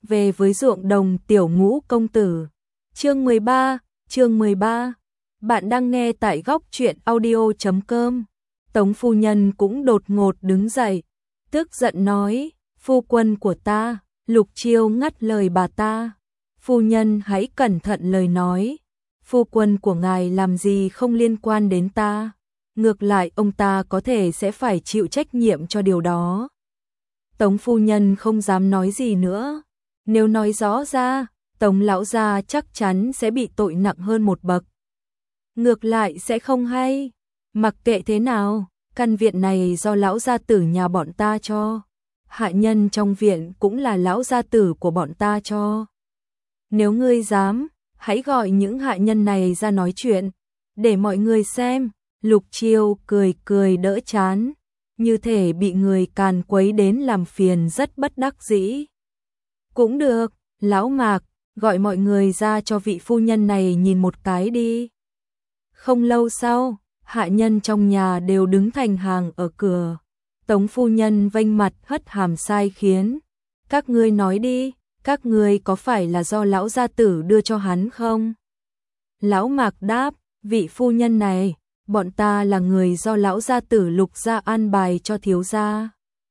về với ruộng đồng tiểu ngũ công tử. Chương 13. Bạn đang nghe tại góc truyện audio.com. Tống phu nhân cũng đột ngột đứng dậy, tức giận nói, phu quân của ta. Lục Chiêu ngắt lời bà ta. Phu nhân hãy cẩn thận lời nói. Phu quân của ngài làm gì không liên quan đến ta. Ngược lại ông ta có thể sẽ phải chịu trách nhiệm cho điều đó. Tống phu nhân không dám nói gì nữa. Nếu nói rõ ra, Tống lão gia chắc chắn sẽ bị tội nặng hơn một bậc. Ngược lại sẽ không hay. Mặc kệ thế nào, căn viện này do lão gia tử nhà bọn ta cho. Hạ nhân trong viện cũng là lão gia tử của bọn ta cho. Nếu ngươi dám, hãy gọi những hạ nhân này ra nói chuyện, để mọi người xem. Lục Chiêu cười đỡ chán, như thể bị người càn quấy đến làm phiền rất bất đắc dĩ. Cũng được, lão Mạc, gọi mọi người ra cho vị phu nhân này nhìn một cái đi. Không lâu sau, hạ nhân trong nhà đều đứng thành hàng ở cửa. Tống phu nhân vênh mặt hất hàm sai khiến. Các ngươi nói đi, các ngươi có phải là do lão gia tử đưa cho hắn không? Lão Mạc đáp, vị phu nhân này, bọn ta là người do lão gia tử Lục gia an bài cho thiếu gia.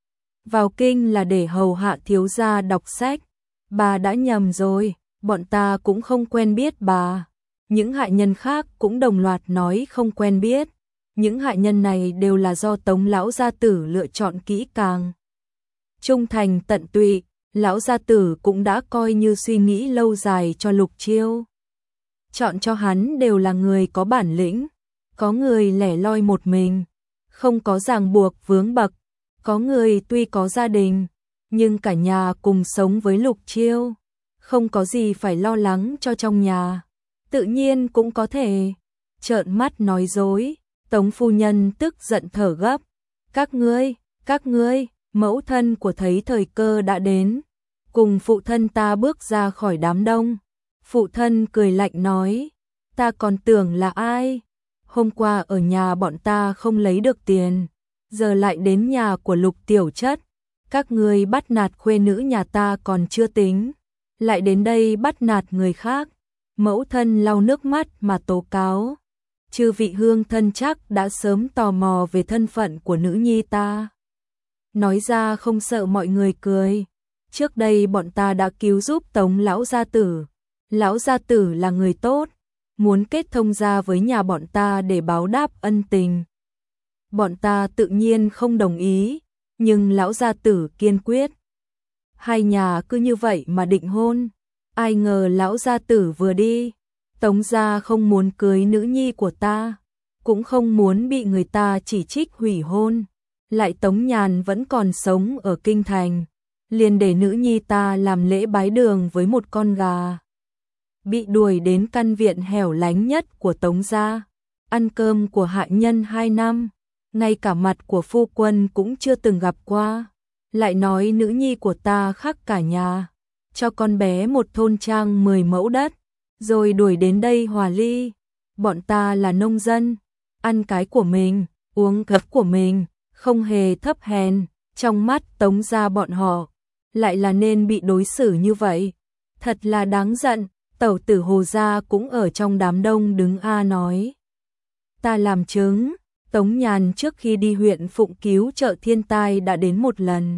Vào kinh là để hầu hạ thiếu gia đọc sách. Bà đã nhầm rồi, bọn ta cũng không quen biết bà. Những hạ nhân khác cũng đồng loạt nói không quen biết. Những hạ nhân này đều là do Tống lão gia tử lựa chọn kỹ càng. Trung thành tận tụy, lão gia tử cũng đã coi như suy nghĩ lâu dài cho Lục Chiêu. Chọn cho hắn đều là người có bản lĩnh, có người lẻ loi một mình, không có ràng buộc vướng bậc, có người tuy có gia đình, nhưng cả nhà cùng sống với Lục Chiêu, không có gì phải lo lắng cho trong nhà, tự nhiên cũng có thể trợn mắt nói dối. Tống phu nhân tức giận thở gấp. Các ngươi, mẫu thân của thấy thời cơ đã đến, cùng phụ thân ta bước ra khỏi đám đông. Phụ thân cười lạnh nói, ta còn tưởng là ai? Hôm qua ở nhà bọn ta không lấy được tiền, giờ lại đến nhà của Lục tiểu chất. Các ngươi bắt nạt khuê nữ nhà ta còn chưa tính, lại đến đây bắt nạt người khác. Mẫu thân lau nước mắt mà tố cáo. Chư vị hương thân chắc đã sớm tò mò về thân phận của nữ nhi ta. Nói ra không sợ mọi người cười. Trước đây bọn ta đã cứu giúp Tống lão gia tử. Lão gia tử là người tốt, muốn kết thông gia với nhà bọn ta để báo đáp ân tình. Bọn ta tự nhiên không đồng ý, nhưng lão gia tử kiên quyết. Hai nhà cứ như vậy mà định hôn. Ai ngờ lão gia tử vừa đi, Tống gia không muốn cưới nữ nhi của ta, cũng không muốn bị người ta chỉ trích hủy hôn. Lại Tống Nhàn vẫn còn sống ở kinh thành, liền để nữ nhi ta làm lễ bái đường với một con gà. Bị đuổi đến căn viện hẻo lánh nhất của Tống gia, ăn cơm của hạ nhân 2 năm, ngay cả mặt của phu quân cũng chưa từng gặp qua. Lại nói nữ nhi của ta khác cả nhà, cho con bé một thôn trang 10 mẫu đất, rồi đuổi đến đây hòa ly. Bọn ta là nông dân, ăn cái của mình, uống cốc của mình, không hề thấp hèn. Trong mắt Tống gia bọn họ, lại là nên bị đối xử như vậy. Thật là đáng giận. Tẩu tử Hồ gia cũng ở trong đám đông đứng nói. Ta làm chứng, Tống Nhàn trước khi đi huyện Phụng cứu trợ thiên tai đã đến một lần.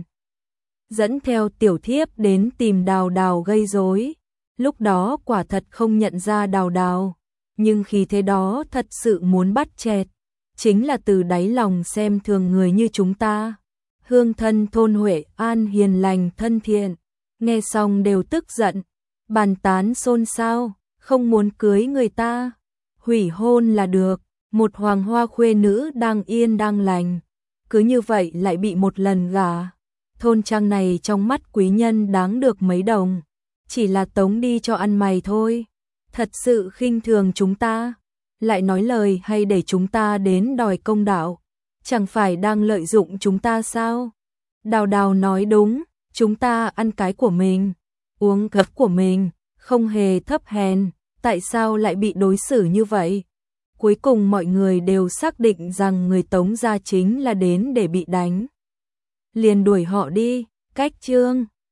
Dẫn theo tiểu thiếp đến tìm Đào Đào gây rối. Lúc đó quả thật không nhận ra Đào Đào, nhưng khi thế đó thật sự muốn bắt chẹt. Chính là từ đáy lòng xem thường người như chúng ta. Hương thân thôn Huệ An hiền lành thân thiện, nghe xong đều tức giận, bàn tán xôn xao, không muốn cưới người ta. Hủy hôn là được, một hoàng hoa khuê nữ đang yên đang lành, cứ như vậy lại bị một lần gả. Thôn trang này trong mắt quý nhân đáng được mấy đồng, chỉ là tống đi cho ăn mày thôi. Thật sự khinh thường chúng ta, lại nói lời hay để chúng ta đến đòi công đạo, chẳng phải đang lợi dụng chúng ta sao? Đào Đào nói đúng, chúng ta ăn cái của mình, uống cốc của mình, không hề thấp hèn, tại sao lại bị đối xử như vậy? Cuối cùng mọi người đều xác định rằng người Tống gia chính là đến để bị đánh. Liền đuổi họ đi. Cách chương